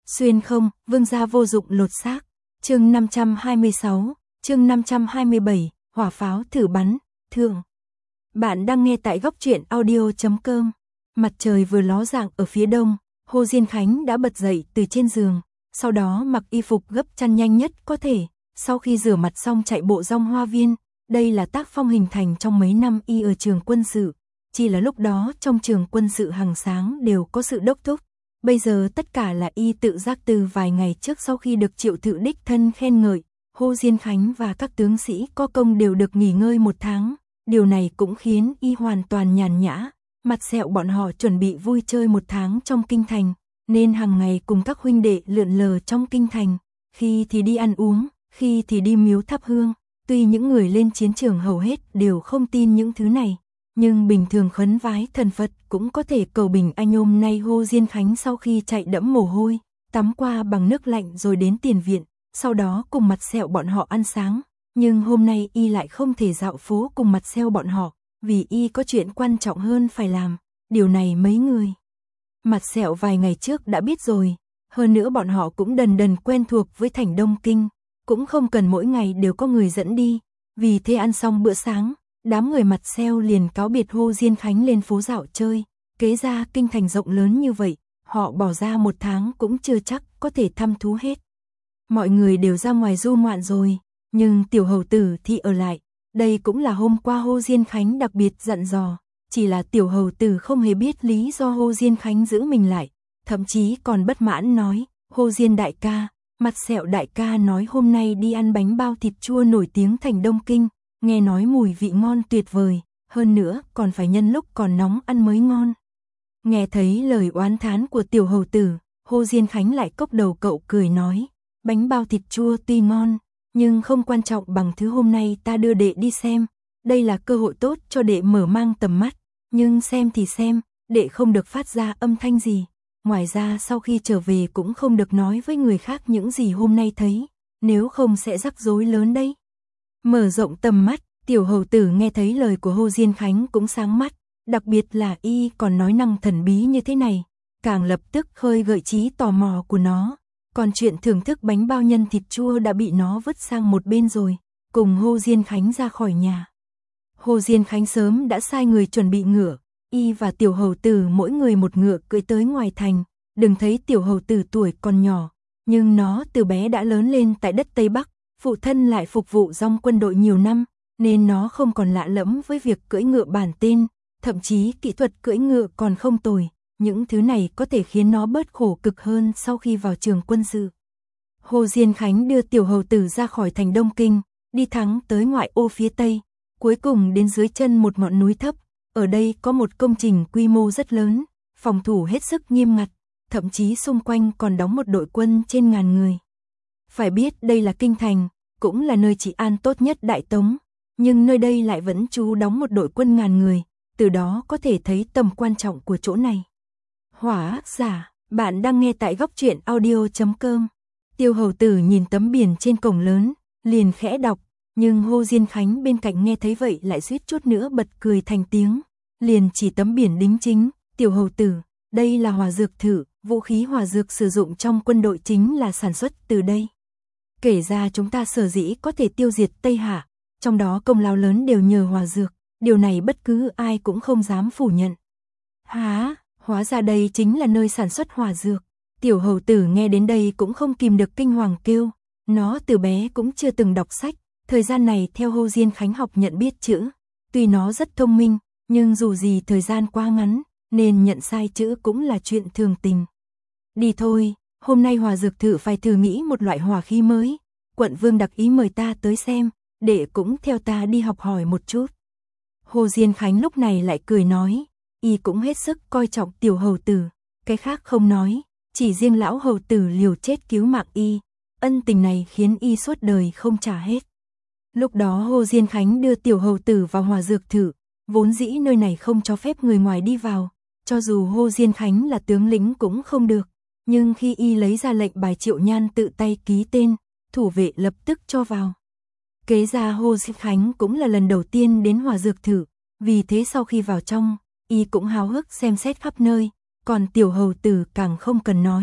Xuyên không, vương gia vô dụng lột xác. Chương 526, chương 527, hỏa pháo thử bắn, thường. Bạn đang nghe tại góc truyện audio.com. Mặt trời vừa ló dạng ở phía đông, Hồ Diên Khánh đã bật dậy từ trên giường, sau đó mặc y phục gấp chăn nhanh nhất có thể, sau khi rửa mặt xong chạy bộ rong hoa viên. Đây là tác phong hình thành trong mấy năm y ở trường quân sự, chỉ là lúc đó trong trường quân sự hàng sáng đều có sự đốc thúc. Bây giờ tất cả là y tự giác từ vài ngày trước sau khi được Triệu Thự đích thân khen ngợi, Hồ Diên Khánh và các tướng sĩ có công đều được nghỉ ngơi 1 tháng. Điều này cũng khiến y hoàn toàn nhàn nhã, mặt sẹo bọn họ chuẩn bị vui chơi 1 tháng trong kinh thành, nên hàng ngày cùng các huynh đệ lượn lờ trong kinh thành, khi thì đi ăn uống, khi thì đi miếu thắp hương. Tuy những người lên chiến trường hầu hết đều không tin những thứ này, nhưng bình thường khấn vái thần Phật cũng có thể cầu bình anh. Hôm nay Hồ Diên Khánh sau khi chạy đẫm mồ hôi, tắm qua bằng nước lạnh rồi đến tiền viện, sau đó cùng mặt sẹo bọn họ ăn sáng. Nhưng hôm nay y lại không thể dạo phố cùng mặt sẹo bọn họ, vì y có chuyện quan trọng hơn phải làm. Điều này mấy người mặt sẹo vài ngày trước đã biết rồi, hơn nữa bọn họ cũng dần dần quen thuộc với thành Đông Kinh, cũng không cần mỗi ngày đều có người dẫn đi. Vì thế ăn xong bữa sáng, đám người mặt sẹo liền cáo biệt Hồ Diên Khánh lên phố dạo chơi. Kế ra kinh thành rộng lớn như vậy, họ bỏ ra 1 tháng cũng chưa chắc có thể thăm thú hết. Mọi người đều ra ngoài du ngoạn rồi, nhưng tiểu hầu tử thì ở lại. Đây cũng là hôm qua Hồ Diên Khánh đặc biệt dặn dò, chỉ là tiểu hầu tử không hề biết lý do Hồ Diên Khánh giữ mình lại, thậm chí còn bất mãn nói: Hồ Diên đại ca, mặt sẹo đại ca nói hôm nay đi ăn bánh bao thịt chua nổi tiếng thành Đông Kinh, nghe nói mùi vị ngon tuyệt vời, hơn nữa còn phải nhân lúc còn nóng ăn mới ngon. Nghe thấy lời oán thán của tiểu hầu tử, Hồ Diên Khánh lại cốc đầu cậu cười nói: bánh bao thịt chua tuy ngon, nhưng không quan trọng bằng thứ hôm nay ta đưa đệ đi xem. Đây là cơ hội tốt cho đệ mở mang tầm mắt, nhưng xem thì xem, đệ không được phát ra âm thanh gì. Ngoài ra sau khi trở về cũng không được nói với người khác những gì hôm nay thấy, nếu không sẽ rắc rối lớn đấy. Mở rộng tầm mắt, tiểu hầu tử nghe thấy lời của Hồ Diên Khánh cũng sáng mắt, đặc biệt là y còn nói năng thần bí như thế này, càng lập tức khơi gợi trí tò mò của nó. Còn chuyện thưởng thức bánh bao nhân thịt chua đã bị nó vứt sang một bên rồi, cùng Hồ Diên Khánh ra khỏi nhà. Hồ Diên Khánh sớm đã sai người chuẩn bị ngựa, y và tiểu hầu tử mỗi người một ngựa cưỡi tới ngoài thành. Đừng thấy tiểu hầu tử tuổi còn nhỏ, nhưng nó từ bé đã lớn lên tại đất Tây Bắc, phụ thân lại phục vụ trong quân đội nhiều năm, nên nó không còn lạ lẫm với việc cưỡi ngựa bản tên, thậm chí kỹ thuật cưỡi ngựa còn không tồi. Những thứ này có thể khiến nó bớt khổ cực hơn sau khi vào trường quân sự. Hồ Diên Khánh đưa tiểu hầu tử ra khỏi thành Đông Kinh, đi thẳng tới ngoại ô phía Tây, cuối cùng đến dưới chân một ngọn núi thấp. Ở đây có một công trình quy mô rất lớn, phòng thủ hết sức nghiêm ngặt, thậm chí xung quanh còn đóng một đội quân trên ngàn người. Phải biết đây là kinh thành, cũng là nơi trị an tốt nhất Đại Tống, nhưng nơi đây lại vẫn trú đóng một đội quân ngàn người, từ đó có thể thấy tầm quan trọng của chỗ này. Hỏa giả, bạn đang nghe tại góc truyện audio.com. Tiêu hầu tử nhìn tấm biển trên cổng lớn, liền khẽ đọc, nhưng Hồ Diên Khánh bên cạnh nghe thấy vậy lại suýt chút nữa bật cười thành tiếng, liền chỉ tấm biển đính chính: tiểu hầu tử, đây là hỏa dược thử, vũ khí hỏa dược sử dụng trong quân đội chính là sản xuất từ đây. Kể ra chúng ta sở dĩ có thể tiêu diệt Tây Hạ, trong đó công lao lớn đều nhờ hỏa dược, điều này bất cứ ai cũng không dám phủ nhận. Hả? Hóa ra đây chính là nơi sản xuất hỏa dược. Tiểu hầu tử nghe đến đây cũng không kìm được kinh hoàng kêu, nó từ bé cũng chưa từng đọc sách, thời gian này theo Hồ Diên Khánh học nhận biết chữ. Tuy nó rất thông minh, nhưng dù gì thời gian quá ngắn, nên nhận sai chữ cũng là chuyện thường tình. Đi thôi, hôm nay hỏa dược thử phải thử nghĩ một loại hỏa khí mới. Quận vương đặc ý mời ta tới xem, để cũng theo ta đi học hỏi một chút. Hồ Diên Khánh lúc này lại cười nói, y cũng hết sức coi trọng tiểu hầu tử, cái khác không nói, chỉ riêng lão hầu tử liều chết cứu mạng y, ân tình này khiến y suốt đời không trả hết. Lúc đó Hồ Diên Khánh đưa tiểu hầu tử vào hỏa dược thử, vốn dĩ nơi này không cho phép người ngoài đi vào, cho dù Hồ Diên Khánh là tướng lĩnh cũng không được, nhưng khi y lấy ra lệnh bài Triệu Nhan tự tay ký tên, thủ vệ lập tức cho vào. Kế ra Hồ Diên Khánh cũng là lần đầu tiên đến hỏa dược thử, vì thế sau khi vào trong, y cũng háo hức xem xét khắp nơi, còn tiểu hầu tử càng không cần nói,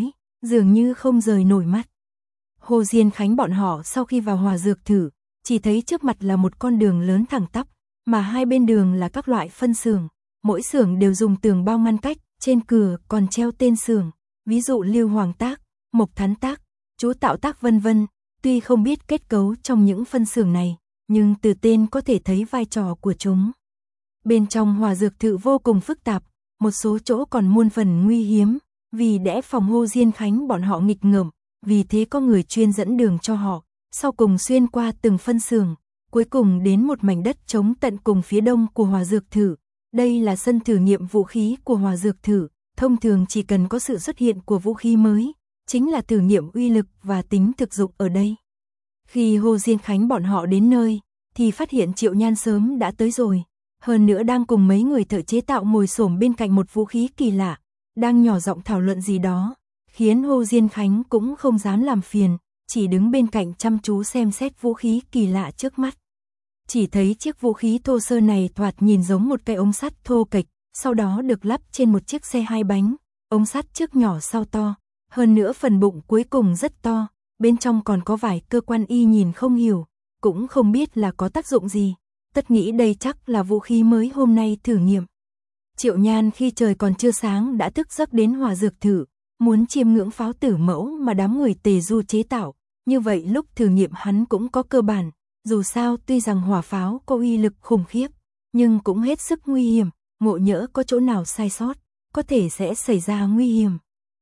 dường như không rời nổi mắt. Hồ Diên Khánh bọn họ sau khi vào Hòa Dược Thử, chỉ thấy trước mặt là một con đường lớn thẳng tắp, mà hai bên đường là các loại phân xưởng, mỗi xưởng đều dùng tường bao ngăn cách, trên cửa còn treo tên xưởng, ví dụ Lưu Hoàng Tác, Mộc Thán Tác, Chú Tạo Tác vân vân. Tuy không biết kết cấu trong những phân xưởng này, nhưng từ tên có thể thấy vai trò của chúng. Bên trong Hòa Dược Thự vô cùng phức tạp, một số chỗ còn muôn phần nguy hiếm, vì để phòng Hồ Diên Khánh bọn họ nghịch ngợm, vì thế có người chuyên dẫn đường cho họ, sau cùng xuyên qua từng phân xưởng, cuối cùng đến một mảnh đất trống tận cùng phía đông của Hòa Dược Thự. Đây là sân thử nghiệm vũ khí của Hòa Dược Thự, thông thường chỉ cần có sự xuất hiện của vũ khí mới, chính là thử nghiệm uy lực và tính thực dụng ở đây. Khi Hồ Diên Khánh bọn họ đến nơi, thì phát hiện Triệu Nhan sớm đã tới rồi, hơn nữa đang cùng mấy người thợ chế tạo ngồi xổm bên cạnh một vũ khí kỳ lạ, đang nhỏ giọng thảo luận gì đó, khiến Hồ Diên Khánh cũng không dám làm phiền, chỉ đứng bên cạnh chăm chú xem xét vũ khí kỳ lạ trước mắt. Chỉ thấy chiếc vũ khí thô sơ này thoạt nhìn giống một cây ống sắt thô kệch, sau đó được lắp trên một chiếc xe hai bánh, ống sắt trước nhỏ sau to, hơn nữa phần bụng cuối cùng rất to, bên trong còn có vài cơ quan y nhìn không hiểu, cũng không biết là có tác dụng gì, tất nghĩ đây chắc là vũ khí mới hôm nay thử nghiệm. Triệu Nhan khi trời còn chưa sáng đã thức giấc đến Hòa Dược Thử, muốn chiêm ngưỡng pháo tử mẫu mà đám người Tề Du chế tạo, như vậy lúc thử nghiệm hắn cũng có cơ bản, dù sao tuy rằng hỏa pháo có uy lực khủng khiếp, nhưng cũng hết sức nguy hiểm, ngộ nhỡ có chỗ nào sai sót, có thể sẽ xảy ra nguy hiểm.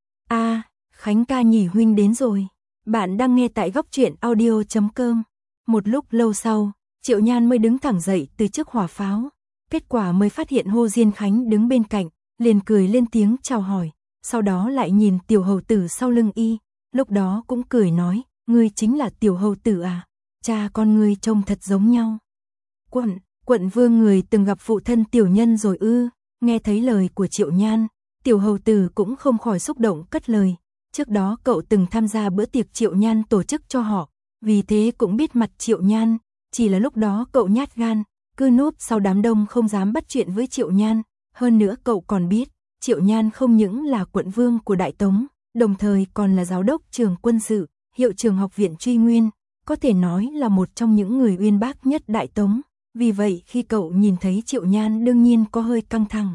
Khánh ca nhỉ, huynh đến rồi. Bạn đang nghe tại góc truyện audio.com. Một lúc lâu sau, Triệu Nhan mới đứng thẳng dậy từ trước hỏa pháo. Kết quả mới phát hiện Hồ Diên Khánh đứng bên cạnh, liền cười lên tiếng chào hỏi, sau đó lại nhìn tiểu hầu tử sau lưng y, lúc đó cũng cười nói, ngươi chính là tiểu hầu tử à, cha con ngươi trông thật giống nhau. Quận vương người từng gặp phụ thân tiểu nhân rồi ư? Nghe thấy lời của Triệu Nhan, tiểu hầu tử cũng không khỏi xúc động cất lời. Trước đó cậu từng tham gia bữa tiệc Triệu Nhan tổ chức cho họ, vì thế cũng biết mặt Triệu Nhan, chỉ là lúc đó cậu nhát gan, cứ núp sau đám đông không dám bắt chuyện với Triệu Nhan, hơn nữa cậu còn biết, Triệu Nhan không những là quận vương của Đại Tống, đồng thời còn là giáo đốc trường quân sự, hiệu trường học viện Truy Nguyên, có thể nói là một trong những người uyên bác nhất Đại Tống, vì vậy khi cậu nhìn thấy Triệu Nhan đương nhiên có hơi căng thẳng.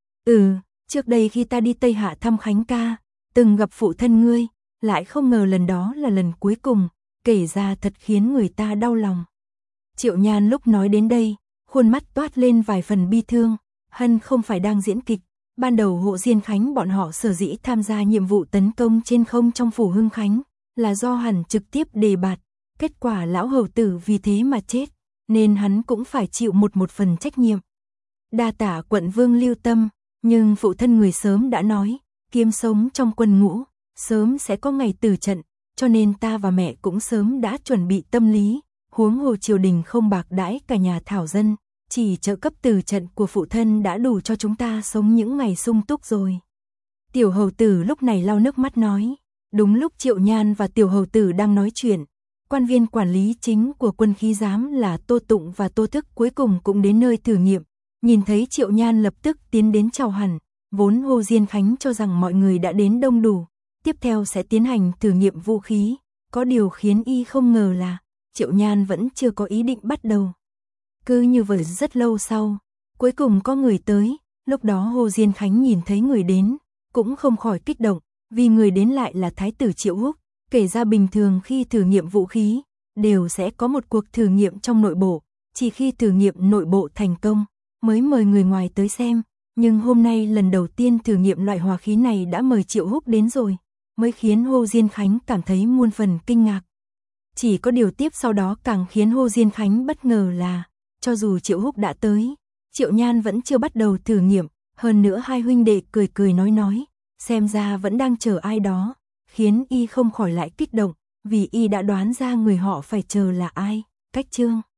Trước đây khi ta đi Tây Hạ thăm Khánh ca, từng gặp phụ thân ngươi, lại không ngờ lần đó là lần cuối cùng, kể ra thật khiến người ta đau lòng. Triệu Nhan lúc nói đến đây, khuôn mắt toát lên vài phần bi thương, hân không phải đang diễn kịch, ban đầu Hồ Diên Khánh bọn họ sở dĩ tham gia nhiệm vụ tấn công trên không trong phủ Hưng Khánh, là do hắn trực tiếp đề bạt, kết quả lão hầu tử vì thế mà chết, nên hắn cũng phải chịu một phần trách nhiệm. Đa tả quận vương lưu tâm, nhưng phụ thân người sớm đã nói, kiếm sống trong quân ngũ, sớm sẽ có ngày tử trận, cho nên ta và mẹ cũng sớm đã chuẩn bị tâm lý, huống hồ triều đình không bạc đãi cả nhà thảo dân, chỉ trợ cấp tử trận của phụ thân đã đủ cho chúng ta sống những ngày sung túc rồi. Tiểu hầu tử lúc này lau nước mắt nói, đúng lúc Triệu Nhan và tiểu hầu tử đang nói chuyện, quan viên quản lý chính của quân khí giám là Tô Tụng và Tô Thức cuối cùng cũng đến nơi thử nghiệm, nhìn thấy Triệu Nhan lập tức tiến đến chào hẳn. Vốn Hồ Diên Khánh cho rằng mọi người đã đến đông đủ, tiếp theo sẽ tiến hành thử nghiệm vũ khí, có điều khiến y không ngờ là Triệu Nhan vẫn chưa có ý định bắt đầu. Cứ như vậy rất lâu sau, cuối cùng có người tới, lúc đó Hồ Diên Khánh nhìn thấy người đến, cũng không khỏi kích động, vì người đến lại là Thái tử Triệu Húc, kể ra bình thường khi thử nghiệm vũ khí, đều sẽ có một cuộc thử nghiệm trong nội bộ, chỉ khi thử nghiệm nội bộ thành công, mới mời người ngoài tới xem. Nhưng hôm nay lần đầu tiên thử nghiệm loại hỏa khí này đã mời Triệu Húc đến rồi, mới khiến Hồ Diên Khánh cảm thấy muôn phần kinh ngạc. Chỉ có điều tiếp sau đó càng khiến Hồ Diên Khánh bất ngờ là, cho dù Triệu Húc đã tới, Triệu Nhan vẫn chưa bắt đầu thử nghiệm, hơn nữa hai huynh đệ cười nói, xem ra vẫn đang chờ ai đó, khiến y không khỏi lại kích động, vì y đã đoán ra người họ phải chờ là ai. Cách chương